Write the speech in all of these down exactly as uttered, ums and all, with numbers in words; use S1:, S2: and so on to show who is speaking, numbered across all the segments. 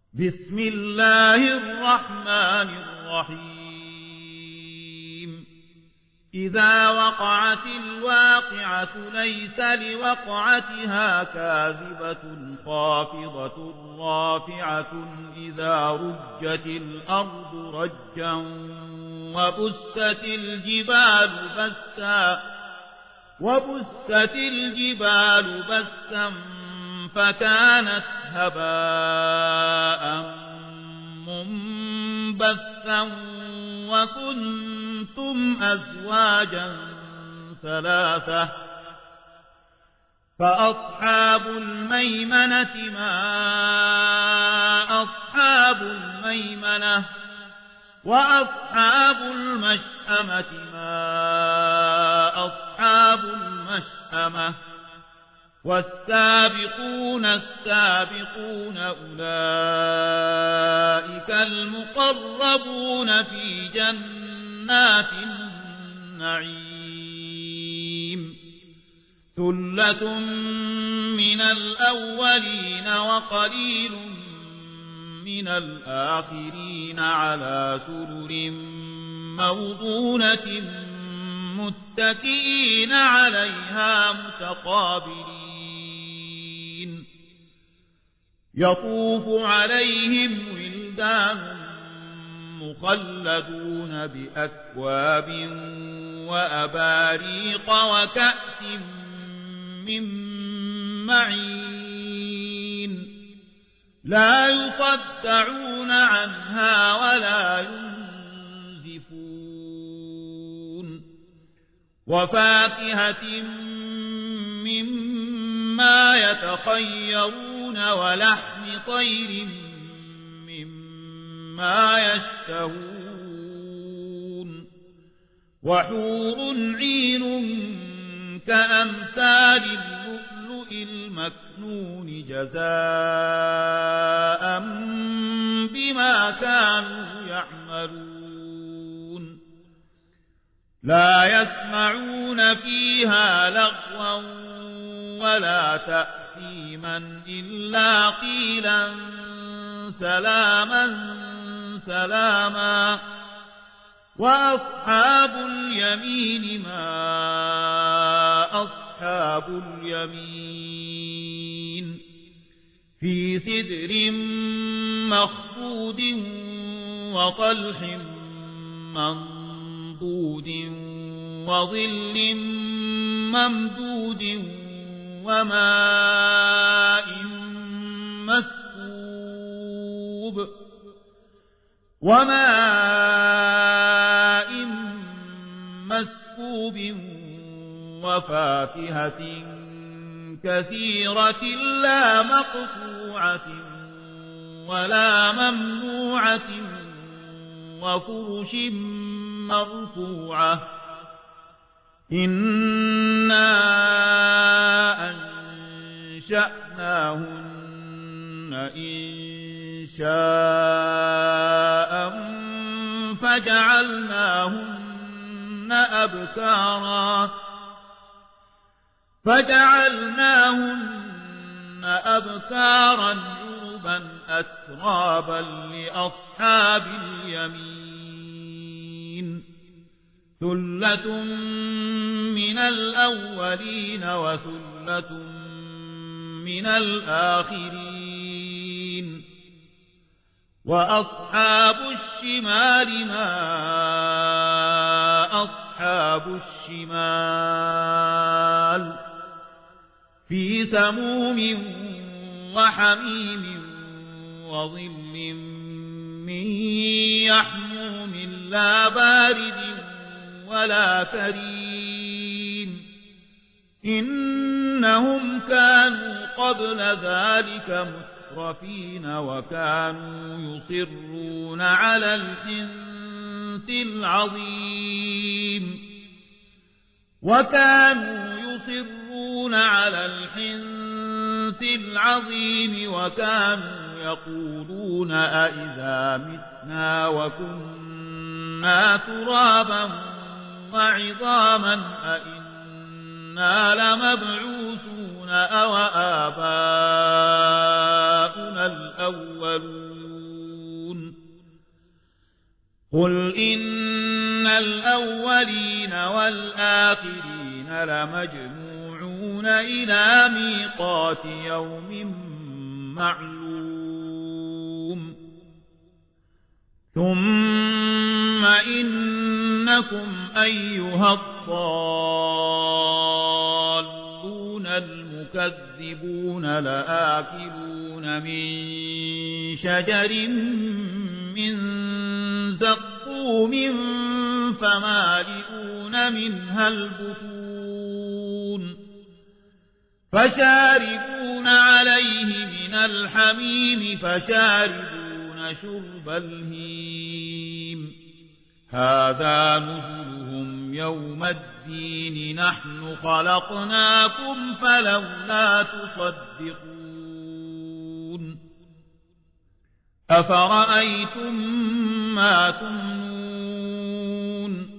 S1: بسم الله الرحمن الرحيم إذا وقعت الواقعة ليس لوقعتها كاذبة خافضة رافعة إذا رجت الأرض رجا وبست الجبال بسا وبست الجبال بسا فكانت هباء منبثا وكنتم أزواجا ثلاثة فأصحاب الميمنة ما أصحاب الميمنة وأصحاب المشأمة ما أصحاب المشأمة والسابقون السابقون أولئك المقربون في جنات النعيم ثلة من الأولين وقليل من الآخرين على سرر موضونة متكئين عليها متقابلين يطوف عليهم ولدان مخلدون بأكواب وأباريق وكأس من معين لا يصدعون عنها ولا ينزفون وفاكهة مما يتخيرون ولحم طير مما يشتهون وحور عين كأمثال اللؤلؤ المكنون جزاء بما كانوا يعملون لا يسمعون فيها لغوا ولا تأثيما إلا قيلا سلاما سلاما وأصحاب اليمين ما أصحاب اليمين في سدر مخضود وطلح منضود وظل ممدود وماء مسكوب وماء مسكوب وفاكهة كثيرة لا مقطوعة ولا ممنوعة وفرش مرفوعة إنا أنشأناهن إنشاء فجعلناهن أبكارا فجعلناهن أبكارا عربا أترابا لأصحاب اليمين ثلة من الأولين وثلة من الآخرين وأصحاب الشمال ما أصحاب الشمال في سموم وحميم وظل من يحموم لا بارد ولا كريم إنهم كانوا قبل ذلك مترفين وكانوا يصرون على الحنث العظيم وكانوا يصرون على الحنث العظيم وكانوا يقولون أئذا متنا وكنا ترابا وعظاما أئنا لمبعوثون أو آباؤنا الأولون الأولون قل إن الأولين والآخرين لمجموعون إلى ميقات يوم معلوم ثم إنكم أيها الضالون المكذبون لآكلون من شجر من زقوم فمالئون منها البطون فشاربون عليه من الحميم فشاربون شرب الهيم هذا نزلهم يوم الدين نحن خلقناكم فلولا تصدقون أفرأيتم ما تمنون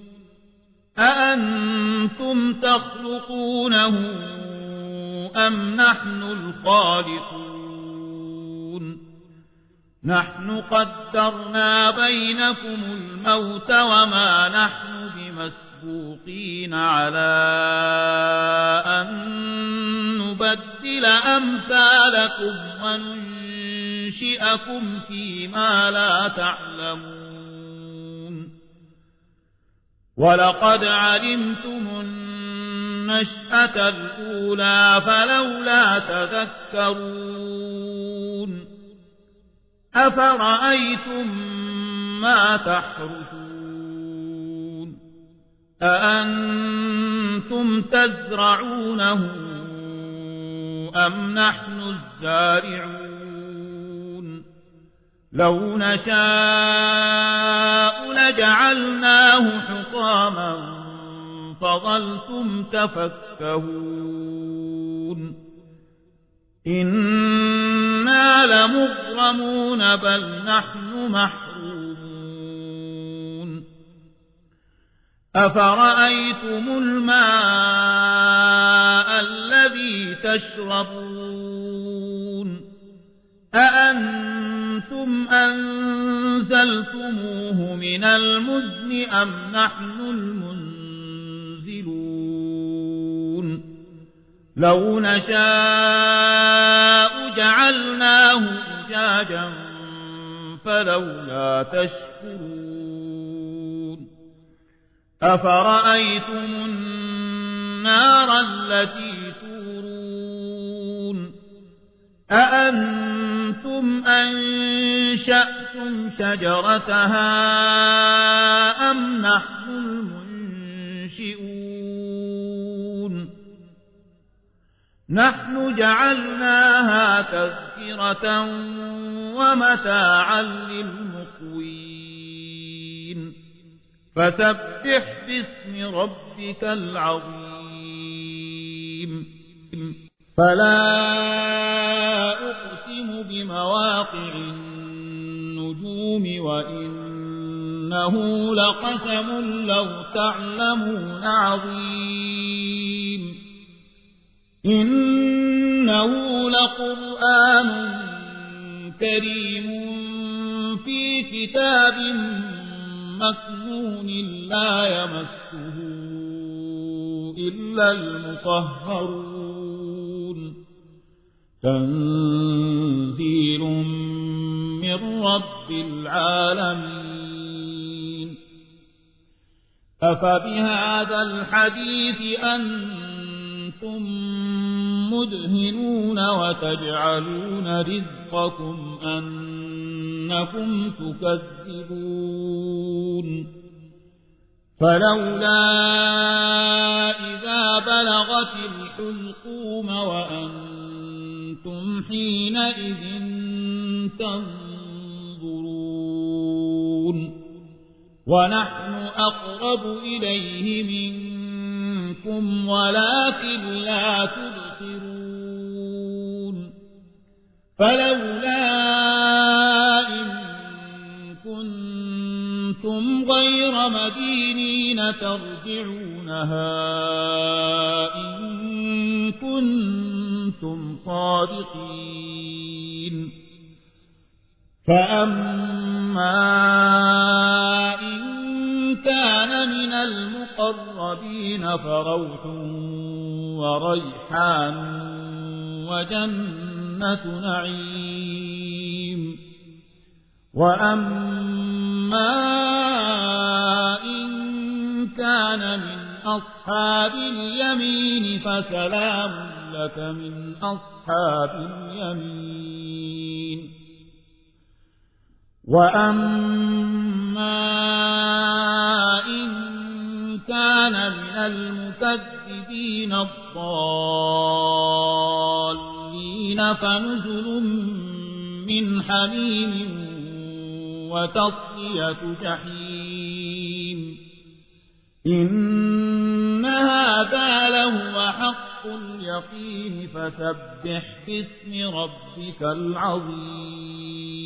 S1: أأنتم تخلقونه أم نحن الخالقون نحن قدرنا بينكم الموت وما نحن بمسبوقين على أن نبدل أمثالكم وننشئكم فيما لا تعلمون ولقد علمتم النشأة الأولى فلولا تذكرون أفرأيتم ما تحرثون أأنتم تزرعونه أم نحن الزارعون لو نشاء لجعلناه حطاما فظلتم تفكهون إنا لمغرمون بل نحن محرومون أفرأيتم الماء الذي تشربون أأنتم أنزلتموه من المزن أم نحن المنزلون لو نشاء جعلناه أجاجا فلولا تشكرون أفرأيتم النار التي تورون أأنتم أنشأتم شجرتها أم نحن المنشئون نحن جعلناها تذكرة ومتاعا للمقوين فسبح باسم ربك العظيم فلا أقسم بمواقع النجوم وإنه لقسم لو تعلمون عظيم إنه لقرآن كريم في كتاب مكنون لا يمسه إلا المطهرون تنزيل من رب العالمين أفبهذا الحديث أنتم مدهنون وتجعلون رزقكم أنكم تكذبون فلولا إذا بلغت الحلقوم وأنتم حينئذ تنظرون ونحن أقرب إليه منكم ولكن لا تبصرون فلولا إن كنتم غير مدينين ترجعونها إن كنتم صادقين فأما إن كان من المقربين فروح وريحان وجنة نعيم وأما إن كان من أصحاب اليمين فسلام لك من أصحاب اليمين وأما إن كان من المكذبين الضالين فنزل من حميم وتصلية جحيم إن هذا لهو حق اليقين فسبح باسم ربك العظيم